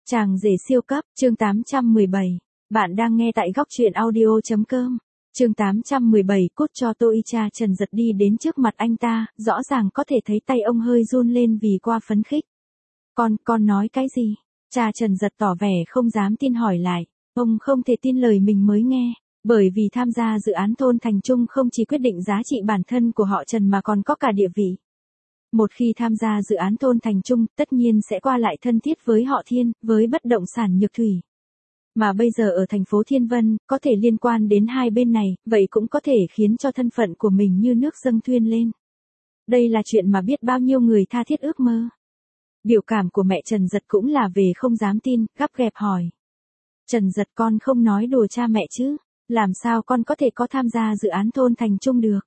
Chàng rể siêu cấp, chương 817. Bạn đang nghe tại góc truyện audio.com. Chương 817, cút cho tôi. Cha Trần giật đi đến trước mặt anh ta, rõ ràng có thể thấy tay ông hơi run lên vì qua phấn khích. Con nói cái gì? Cha Trần giật tỏ vẻ không dám tin hỏi lại. Ông không thể tin lời mình mới nghe, bởi vì tham gia dự án thôn thành trung không chỉ quyết định giá trị bản thân của họ Trần mà còn có cả địa vị. Một khi tham gia dự án thôn thành trung, tất nhiên sẽ qua lại thân thiết với họ Thiên, với bất động sản Nhược Thủy. Mà bây giờ ở thành phố Thiên Vân, có thể liên quan đến hai bên này, vậy cũng có thể khiến cho thân phận của mình như nước dâng thuyền lên. Đây là chuyện mà biết bao nhiêu người tha thiết ước mơ. Biểu cảm của mẹ Trần Giật cũng là về không dám tin, gắp ghép hỏi. Trần Giật, con không nói đùa cha mẹ chứ, làm sao con có thể có tham gia dự án thôn thành trung được?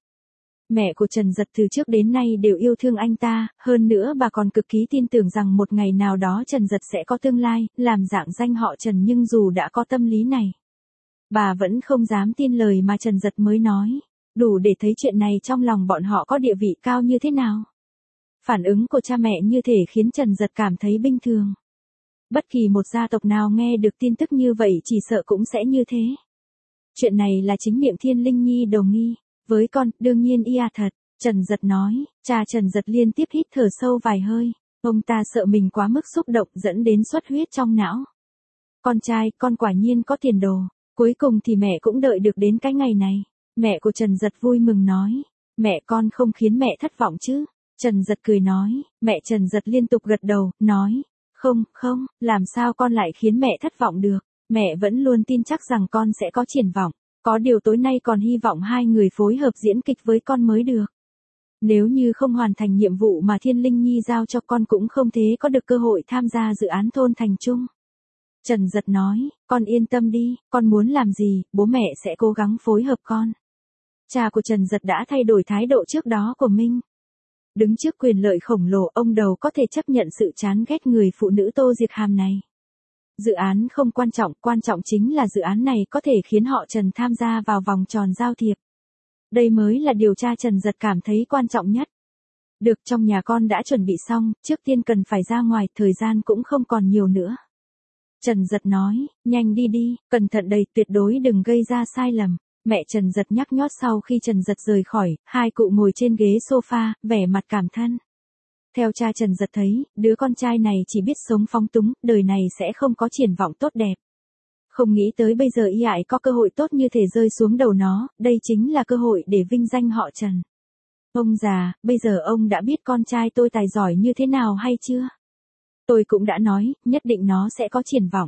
Mẹ của Trần Giật từ trước đến nay đều yêu thương anh ta, hơn nữa bà còn cực kỳ tin tưởng rằng một ngày nào đó Trần Giật sẽ có tương lai, làm dạng danh họ Trần, nhưng dù đã có tâm lý này, bà vẫn không dám tin lời mà Trần Giật mới nói, đủ để thấy chuyện này trong lòng bọn họ có địa vị cao như thế nào. Phản ứng của cha mẹ như thể khiến Trần Giật cảm thấy bình thường. Bất kỳ một gia tộc nào nghe được tin tức như vậy chỉ sợ cũng sẽ như thế. Chuyện này là chính miệng Thiên Linh Nhi đồng nghi. Với con, đương nhiên thật, Trần Giật nói. Cha Trần Giật liên tiếp hít thở sâu vài hơi. Ông ta sợ mình quá mức xúc động dẫn đến xuất huyết trong não. Con trai, con quả nhiên có tiền đồ. Cuối cùng thì mẹ cũng đợi được đến cái ngày này. Mẹ của Trần Giật vui mừng nói. Mẹ con không khiến mẹ thất vọng chứ? Trần Giật cười nói. Mẹ Trần Giật liên tục gật đầu, nói. Không, làm sao con lại khiến mẹ thất vọng được? Mẹ vẫn luôn tin chắc rằng con sẽ có triển vọng. Có điều tối nay còn hy vọng hai người phối hợp diễn kịch với con mới được. Nếu như không hoàn thành nhiệm vụ mà Thiên Linh Nhi giao cho con cũng không thế có được cơ hội tham gia dự án thôn thành trung. Trần Giật nói, con yên tâm đi, con muốn làm gì, bố mẹ sẽ cố gắng phối hợp con. Cha của Trần Giật đã thay đổi thái độ trước đó của mình. Đứng trước quyền lợi khổng lồ, ông đầu có thể chấp nhận sự chán ghét người phụ nữ Tô Diệc Hàm này. Dự án không quan trọng chính là dự án này có thể khiến họ Trần tham gia vào vòng tròn giao thiệp. Đây mới là điều cha Trần Giật cảm thấy quan trọng nhất. Được, trong nhà con đã chuẩn bị xong, trước tiên cần phải ra ngoài, thời gian cũng không còn nhiều nữa. Trần Giật nói, nhanh đi, cẩn thận đây, tuyệt đối đừng gây ra sai lầm. Mẹ Trần Giật nhắc nhót sau khi Trần Giật rời khỏi, hai cụ ngồi trên ghế sofa, vẻ mặt cảm thân. Theo cha Trần Giật thấy, đứa con trai này chỉ biết sống phóng túng, đời này sẽ không có triển vọng tốt đẹp. Không nghĩ tới bây giờ y ải có cơ hội tốt như thể rơi xuống đầu nó, đây chính là cơ hội để vinh danh họ Trần. Ông già, bây giờ ông đã biết con trai tôi tài giỏi như thế nào hay chưa? Tôi cũng đã nói, nhất định nó sẽ có triển vọng.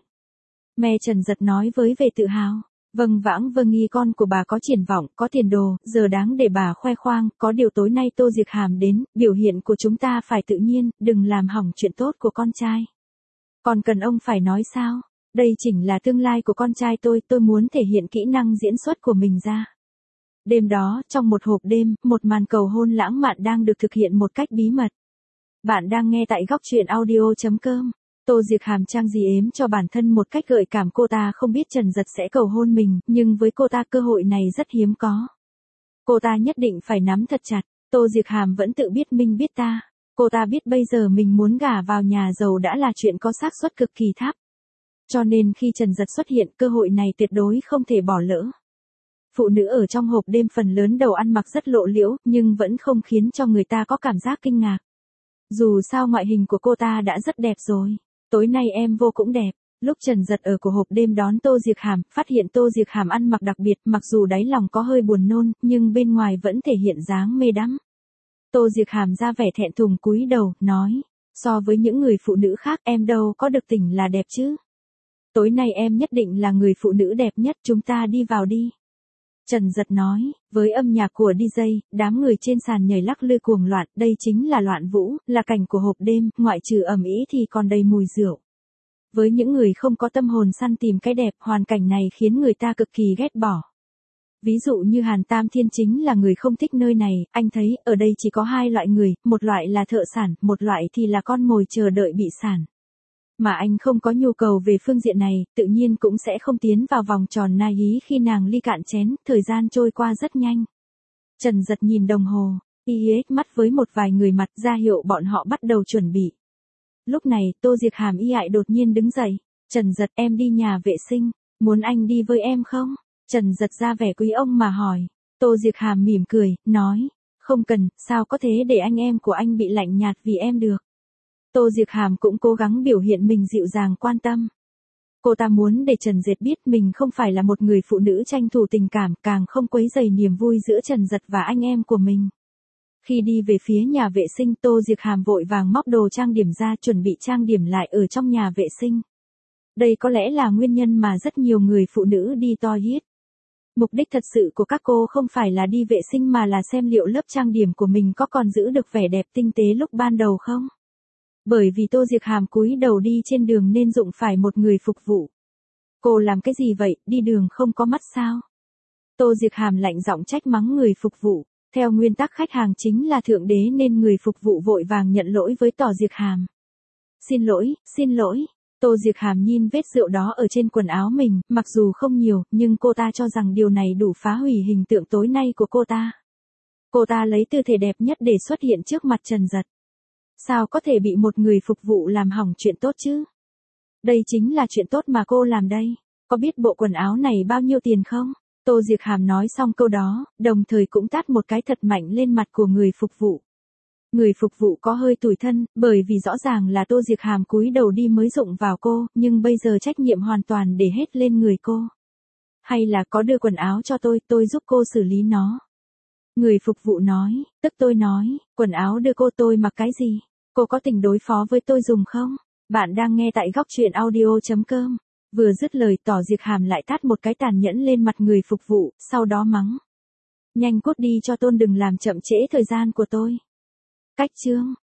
Mẹ Trần Giật nói với vẻ tự hào. Vâng, nghi con của bà có triển vọng, có tiền đồ, giờ đáng để bà khoe khoang, có điều tối nay Tô Diệc Hàm đến, biểu hiện của chúng ta phải tự nhiên, đừng làm hỏng chuyện tốt của con trai. Còn cần ông phải nói sao? Đây chính là tương lai của con trai tôi muốn thể hiện kỹ năng diễn xuất của mình ra. Đêm đó, trong một hộp đêm, một màn cầu hôn lãng mạn đang được thực hiện một cách bí mật. Bạn đang nghe tại góc truyện audio.com. Tô Diệc Hàm trang gì ếm cho bản thân một cách gợi cảm, cô ta không biết Trần Giật sẽ cầu hôn mình, nhưng với cô ta cơ hội này rất hiếm có. Cô ta nhất định phải nắm thật chặt, Tô Diệc Hàm vẫn tự biết mình biết ta. Cô ta biết bây giờ mình muốn gả vào nhà giàu đã là chuyện có xác suất cực kỳ thấp. Cho nên khi Trần Giật xuất hiện, cơ hội này tuyệt đối không thể bỏ lỡ. Phụ nữ ở trong hộp đêm phần lớn đầu ăn mặc rất lộ liễu, nhưng vẫn không khiến cho người ta có cảm giác kinh ngạc. Dù sao ngoại hình của cô ta đã rất đẹp rồi. Tối nay em vô cũng đẹp. Lúc Trần Giật ở của hộp đêm đón Tô Diệc Hàm, phát hiện Tô Diệc Hàm ăn mặc đặc biệt, mặc dù đáy lòng có hơi buồn nôn, nhưng bên ngoài vẫn thể hiện dáng mê đắm. Tô Diệc Hàm ra vẻ thẹn thùng cúi đầu, nói, so với những người phụ nữ khác em đâu có được tỉnh là đẹp chứ. Tối nay em nhất định là người phụ nữ đẹp nhất, chúng ta đi vào đi. Trần Giật nói, với âm nhạc của DJ, đám người trên sàn nhảy lắc lư cuồng loạn, đây chính là loạn vũ, là cảnh của hộp đêm, ngoại trừ ầm ĩ thì còn đầy mùi rượu. Với những người không có tâm hồn săn tìm cái đẹp, hoàn cảnh này khiến người ta cực kỳ ghét bỏ. Ví dụ như Hàn Tam Thiên chính là người không thích nơi này, anh thấy, ở đây chỉ có hai loại người, một loại là thợ sản, một loại thì là con mồi chờ đợi bị sản. Mà anh không có nhu cầu về phương diện này, tự nhiên cũng sẽ không tiến vào vòng tròn na hí khi nàng ly cạn chén, thời gian trôi qua rất nhanh. Trần Giật nhìn đồng hồ, mắt với một vài người mặt ra hiệu bọn họ bắt đầu chuẩn bị. Lúc này, Tô Diệc Hàm y ại đột nhiên đứng dậy. Trần Dật, em đi nhà vệ sinh, muốn anh đi với em không? Trần Dật ra vẻ quý ông mà hỏi. Tô Diệc Hàm mỉm cười, nói, không cần, sao có thế để anh em của anh bị lạnh nhạt vì em được. Tô Diệc Hàm cũng cố gắng biểu hiện mình dịu dàng quan tâm. Cô ta muốn để Trần Dật biết mình không phải là một người phụ nữ tranh thủ tình cảm, càng không quấy rầy niềm vui giữa Trần Dật và anh em của mình. Khi đi về phía nhà vệ sinh, Tô Diệc Hàm vội vàng móc đồ trang điểm ra chuẩn bị trang điểm lại ở trong nhà vệ sinh. Đây có lẽ là nguyên nhân mà rất nhiều người phụ nữ đi toilet. Mục đích thật sự của các cô không phải là đi vệ sinh mà là xem liệu lớp trang điểm của mình có còn giữ được vẻ đẹp tinh tế lúc ban đầu không. Bởi vì Tô Diệc Hàm cúi đầu đi trên đường nên dụng phải một người phục vụ. Cô làm cái gì vậy, đi đường không có mắt sao? Tô Diệc Hàm lạnh giọng trách mắng người phục vụ. Theo nguyên tắc khách hàng chính là thượng đế nên người phục vụ vội vàng nhận lỗi với Tô Diệc Hàm. Xin lỗi, xin lỗi. Tô Diệc Hàm nhìn vết rượu đó ở trên quần áo mình, mặc dù không nhiều, nhưng cô ta cho rằng điều này đủ phá hủy hình tượng tối nay của cô ta. Cô ta lấy tư thế đẹp nhất để xuất hiện trước mặt Trần Dật. Sao có thể bị một người phục vụ làm hỏng chuyện tốt chứ? Đây chính là chuyện tốt mà cô làm đây. Có biết bộ quần áo này bao nhiêu tiền không? Tô Diệc Hàm nói xong câu đó, đồng thời cũng tát một cái thật mạnh lên mặt của người phục vụ. Người phục vụ có hơi tủi thân, bởi vì rõ ràng là Tô Diệc Hàm cúi đầu đi mới dụng vào cô, nhưng bây giờ trách nhiệm hoàn toàn để hết lên người cô. Hay là có đưa quần áo cho tôi giúp cô xử lý nó. Người phục vụ nói, tức tôi nói, quần áo đưa cô tôi mặc cái gì? Cô có tình đối phó với tôi dùng không? Bạn đang nghe tại góc truyện audio.com. Vừa dứt lời Tô Diệc Hàm lại tát một cái tàn nhẫn lên mặt người phục vụ, sau đó mắng. Nhanh cút đi cho tôn, đừng làm chậm trễ thời gian của tôi. Cách chương